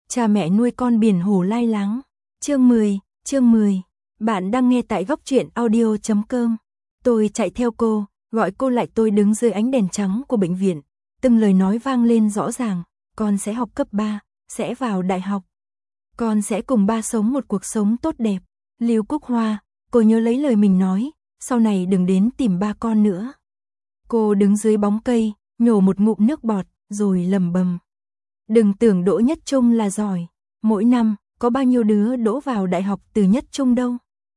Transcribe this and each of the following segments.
Cha mẹ nuôi con biển hồ lai láng. Chương 10. Bạn đang nghe tại góc truyện audio.com. Tôi chạy theo cô, gọi cô lại. Tôi đứng dưới ánh đèn trắng của bệnh viện. Từng lời nói vang lên rõ ràng. Con sẽ học cấp 3, sẽ vào đại học. Con sẽ cùng ba sống một cuộc sống tốt đẹp. Lưu Cúc Hoa, cô nhớ lấy lời mình nói, sau này đừng đến tìm ba con nữa. Cô đứng dưới bóng cây, nhổ một ngụm nước bọt, rồi lẩm bẩm. Đừng tưởng đỗ nhất trung là giỏi. Mỗi năm, có bao nhiêu đứa đỗ vào đại học từ nhất trung đâu.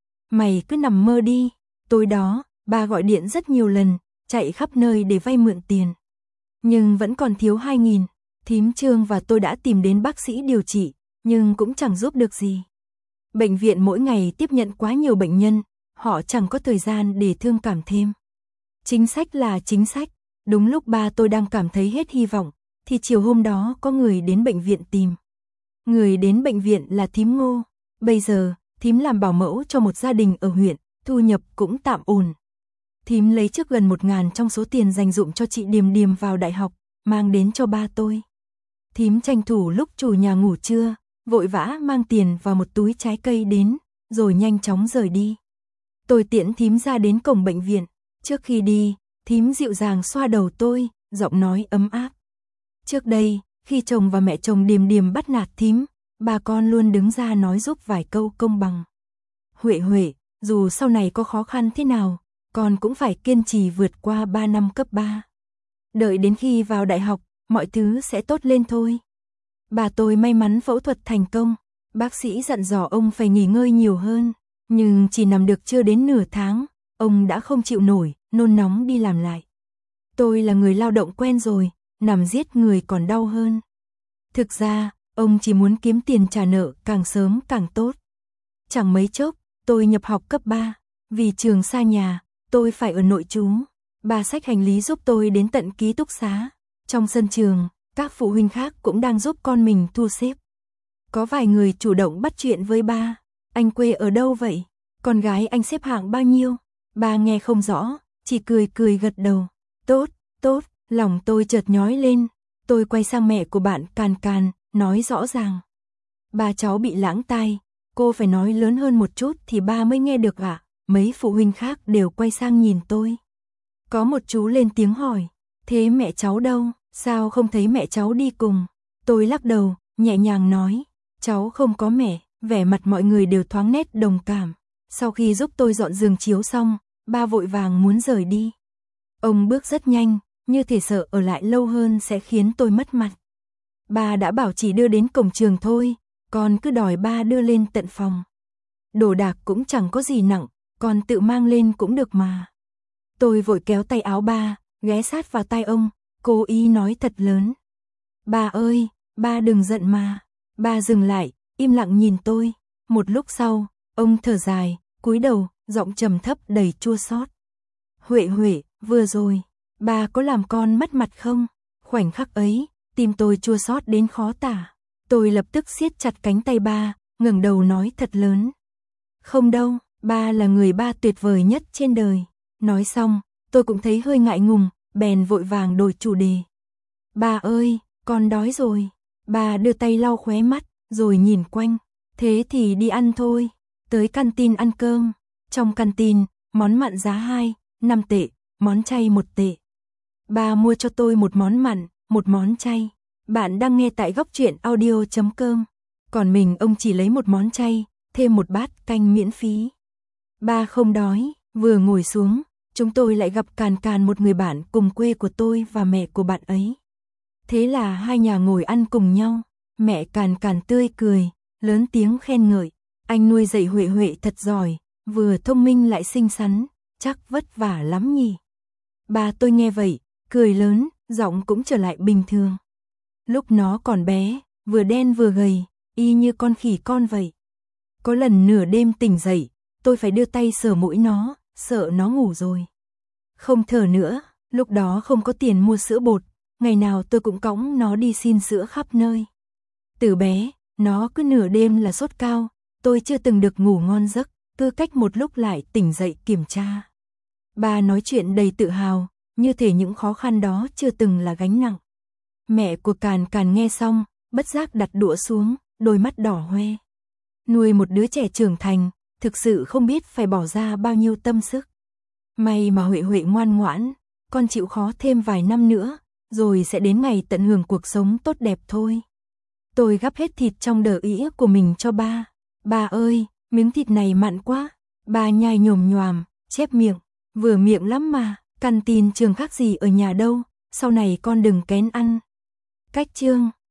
Mày cứ nằm mơ đi. Tối đó, ba gọi điện rất nhiều lần, chạy khắp nơi để vay mượn tiền. Nhưng vẫn còn thiếu 2.000. Thím Trương và tôi đã tìm đến bác sĩ điều trị, nhưng cũng chẳng giúp được gì. Bệnh viện mỗi ngày tiếp nhận quá nhiều bệnh nhân, họ chẳng có thời gian để thương cảm thêm. Chính sách là chính sách. Đúng lúc ba tôi đang cảm thấy hết hy vọng, thì chiều hôm đó có người đến bệnh viện tìm. Người đến bệnh viện là thím Ngô. Bây giờ, thím làm bảo mẫu cho một gia đình ở huyện, thu nhập cũng tạm ổn. Thím lấy trước gần 1.000 trong số tiền dành dụm cho chị Điềm Điềm vào đại học, mang đến cho ba tôi. Thím tranh thủ lúc chủ nhà ngủ trưa, vội vã mang tiền vào một túi trái cây đến, rồi nhanh chóng rời đi. Tôi tiễn thím ra đến cổng bệnh viện. Trước khi đi, thím dịu dàng xoa đầu tôi, giọng nói ấm áp. Trước đây, khi chồng và mẹ chồng Điềm Điềm bắt nạt thím, bà con luôn đứng ra nói giúp vài câu công bằng. Huệ, dù sau này có khó khăn thế nào, con cũng phải kiên trì vượt qua 3 năm cấp 3. Đợi đến khi vào đại học, mọi thứ sẽ tốt lên thôi. Bà tôi may mắn phẫu thuật thành công, bác sĩ dặn dò ông phải nghỉ ngơi nhiều hơn, nhưng chỉ nằm được chưa đến nửa tháng, ông đã không chịu nổi, nôn nóng đi làm lại. Tôi là người lao động quen rồi, nằm giết người còn đau hơn. Thực ra, ông chỉ muốn kiếm tiền trả nợ càng sớm càng tốt. Chẳng mấy chốc, tôi nhập học cấp 3, vì trường xa nhà, tôi phải ở nội trú. Bà xách hành lý giúp tôi đến tận ký túc xá. Trong sân trường, các phụ huynh khác cũng đang giúp con mình thu xếp. Có vài người chủ động bắt chuyện với ba. Anh quê ở đâu vậy? Con gái anh xếp hạng bao nhiêu? Ba nghe không rõ, chỉ cười gật đầu. Tốt, lòng tôi chợt nhói lên. Tôi quay sang mẹ của bạn Càn, nói rõ ràng. Ba cháu bị lãng tai, cô phải nói lớn hơn một chút thì ba mới nghe được ạ. Mấy phụ huynh khác đều quay sang nhìn tôi. Có một chú lên tiếng hỏi, thế mẹ cháu đâu, sao không thấy mẹ cháu đi cùng? Tôi lắc đầu, nhẹ nhàng nói, cháu không có mẹ. Vẻ mặt mọi người đều thoáng nét đồng cảm. Sau khi giúp tôi dọn giường chiếu xong, ba vội vàng muốn rời đi. Ông bước rất nhanh, như thể sợ ở lại lâu hơn sẽ khiến tôi mất mặt. Ba đã bảo chỉ đưa đến cổng trường thôi, con cứ đòi ba đưa lên tận phòng. Đồ đạc cũng chẳng có gì nặng, con tự mang lên cũng được mà. Tôi vội kéo tay áo ba, ghé sát vào tai ông, cố ý nói thật lớn. Ba ơi, ba đừng giận mà. Ba dừng lại, im lặng nhìn tôi. Một lúc sau, ông thở dài, cúi đầu, giọng trầm thấp đầy chua xót. Huệ, vừa rồi, ba có làm con mất mặt không? Khoảnh khắc ấy, tim tôi chua xót đến khó tả. Tôi lập tức siết chặt cánh tay ba, ngẩng đầu nói thật lớn. Không đâu, ba là người ba tuyệt vời nhất trên đời. Nói xong, tôi cũng thấy hơi ngại ngùng, bèn vội vàng đổi chủ đề. Ba ơi, con đói rồi. Ba đưa tay lau khóe mắt, rồi nhìn quanh. Thế thì đi ăn thôi. Tới canteen ăn cơm. Trong canteen, món mặn giá 5 tệ, món chay 1 tệ. Ba mua cho tôi một món mặn, một món chay. Bạn đang nghe tại góc truyện audio.com. Còn mình ông chỉ lấy một món chay, thêm một bát canh miễn phí. Ba không đói, vừa ngồi xuống, chúng tôi lại gặp Càn, một người bạn cùng quê của tôi và mẹ của bạn ấy. Thế là hai nhà ngồi ăn cùng nhau. Mẹ Càn tươi cười, lớn tiếng khen ngợi. Anh nuôi dạy Huệ thật giỏi, vừa thông minh lại xinh xắn, chắc vất vả lắm nhỉ. Ba tôi nghe vậy, cười lớn, giọng cũng trở lại bình thường. Lúc nó còn bé, vừa đen vừa gầy, y như con khỉ con vậy. Có lần nửa đêm tỉnh dậy, tôi phải đưa tay sờ mũi nó, sợ nó ngủ rồi. Không thở nữa, lúc đó không có tiền mua sữa bột, ngày nào tôi cũng cõng nó đi xin sữa khắp nơi. Từ bé, nó cứ nửa đêm là sốt cao, tôi chưa từng được ngủ ngon giấc, cứ cách một lúc lại tỉnh dậy kiểm tra. Ba nói chuyện đầy tự hào, như thể những khó khăn đó chưa từng là gánh nặng. Mẹ của Càn nghe xong, bất giác đặt đũa xuống, đôi mắt đỏ hoe. Nuôi một đứa trẻ trưởng thành, thực sự không biết phải bỏ ra bao nhiêu tâm sức. May mà Huệ Huệ ngoan ngoãn, con chịu khó thêm vài năm nữa, rồi sẽ đến ngày tận hưởng cuộc sống tốt đẹp thôi. Tôi gắp hết thịt trong đờ ĩa của mình cho ba. Ba ơi, miếng thịt này mặn quá. Ba nhai nhồm nhoàm, chép miệng. Vừa miệng lắm mà, canteen trường khác gì ở nhà đâu, sau này con đừng kén ăn. Cách chương